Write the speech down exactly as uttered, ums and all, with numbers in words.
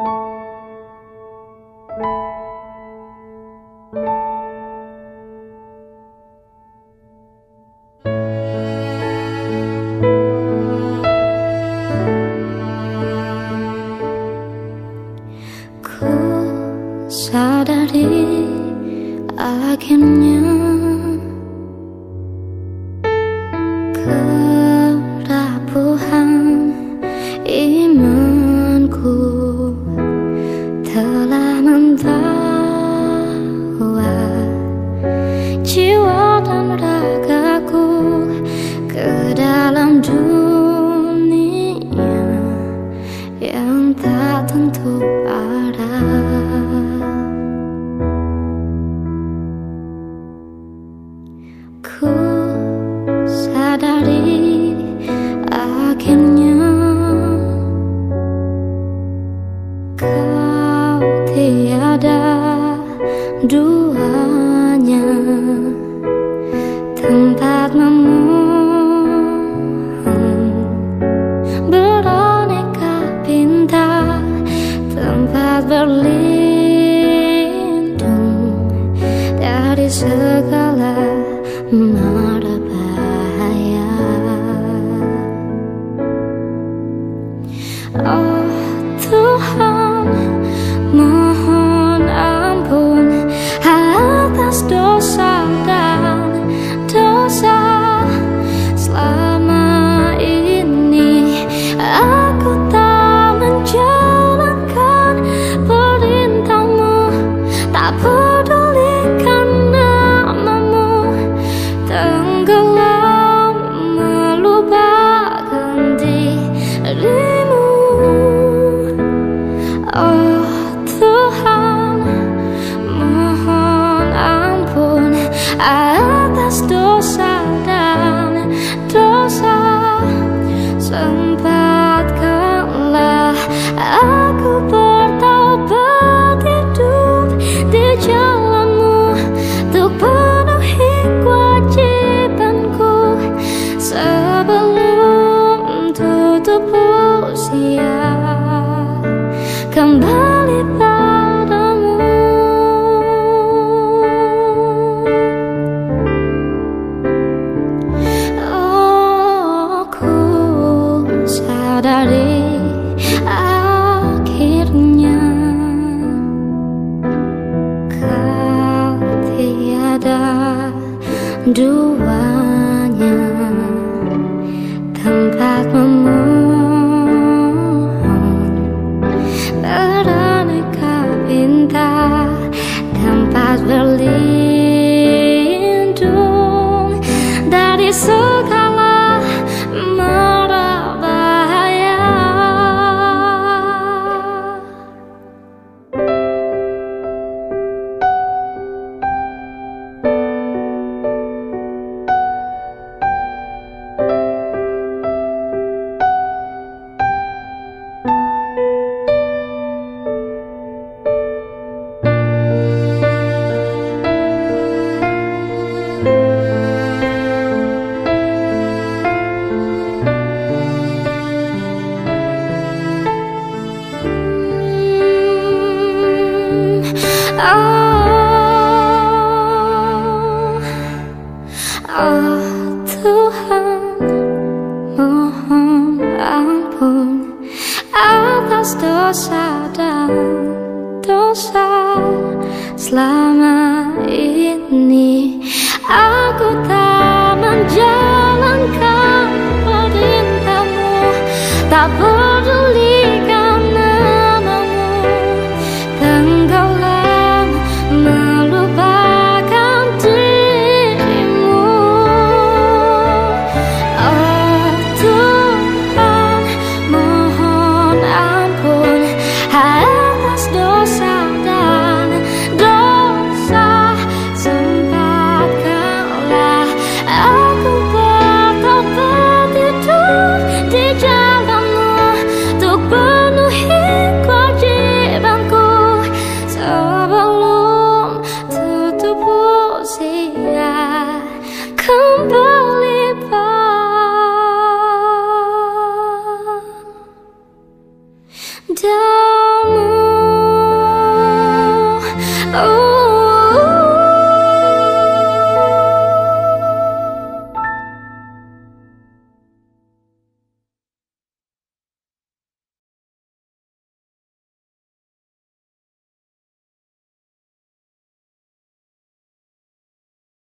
Ku sadari akhirnya kerapuhan imanku telah membawa jiwa dan ragaku ke dalam dunia yang tak tentu arah. Ku sadari akhirnya kau tiada duanya, tempat memohon beraneka bintang, tempat berlindung dari segala mara bahaya. Oh Tuhan, mohon ampun atas dosa dan dosa. Selama ini aku tak menjalankan perintah-Mu, tak pedulikan namamu, tenggelam melupakan dirimu. Oh Tuhan, mohon ampun atas dosa dan dosa. Sempatkanlah aku bertaubat hidup di jalan-Mu, untuk penuhi kewajibanku sebelum tutup usia, kembali padamu. Oh, ku sadari akhirnya kau tiada duanya, tempat memohon beraneka bintang, tempat berlindung dari segala mara bahaya. Oh Tuhan, mohon ampun atas dosa dan dosa. Selama ini aku tak menjalankan perintah-Mu, tak pedulikan namamu, tenggelam melupakan dirimu. Oh Tuhan, mohon ampun atas dosa dan dosa. Sempatkanlah aku bertobat hidup di jalan-Mu, Oh